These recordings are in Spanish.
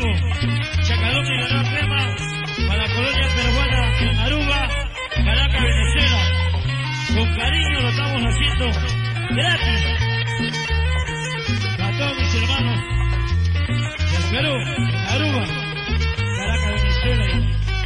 vivo. Chacalón y Ganó Crema para la colonia peruana en Aruba, Caracas, Venezuela. Con cariño lo estamos haciendo gratis a todos mis hermanos del Perú, en Aruba, Caracas, Venezuela.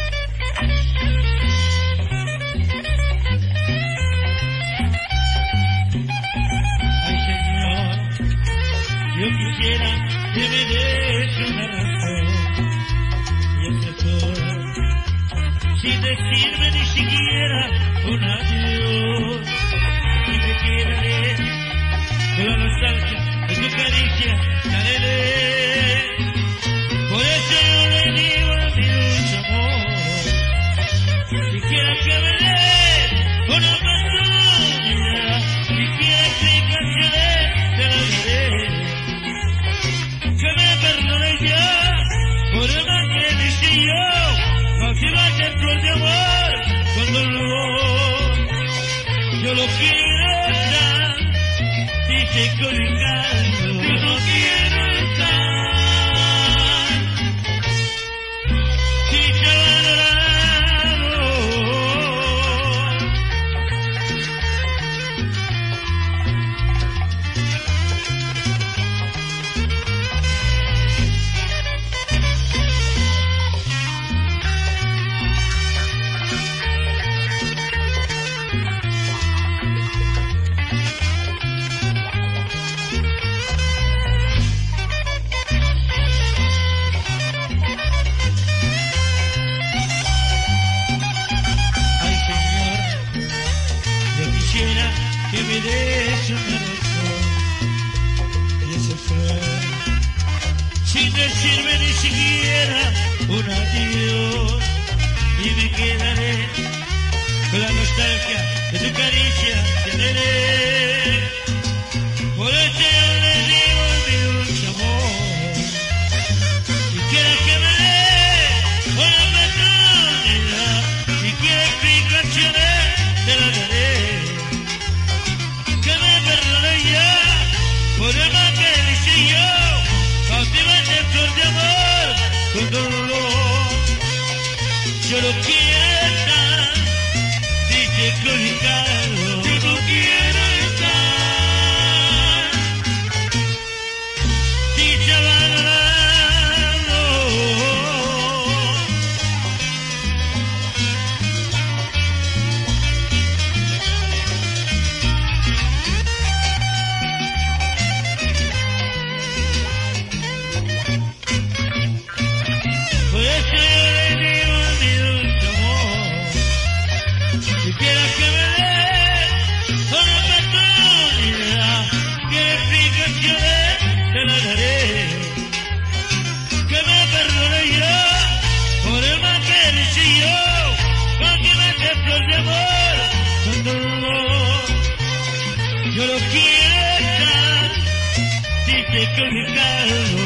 Ay, Señor, yo quisiera que me des una razón y empezó sin decirme ni siquiera un adiós, y me quedaré con la nostalgia de tu caricia, daré. Por eso yo le digo a mi dulce amor, si quieres que me dé una oportunidad, si quieres explicaciones te la diré, que me perdone ya por el mal que le hice yo, cautivarte flor de amor con dolor. Yo lo quiero estar, dice con engaño, yo no quiero estar. Si te valorado, que me des una razón, y eso fue sin decirme ni siquiera un adiós, y me quedaré con la nostalgia de tu caricia, teneré. Por eso yo le digo a mi dulce amor, si quieres que me dé una oportunidad, si quieres explicaciones te las daré. Por el mal que le hice yo, cautivante flor de amor con dolor. Yo lo quiero estar, dice Crónico, yo no quiero estar, dice valorando. Yo lo quiero estar, dice que me calmo.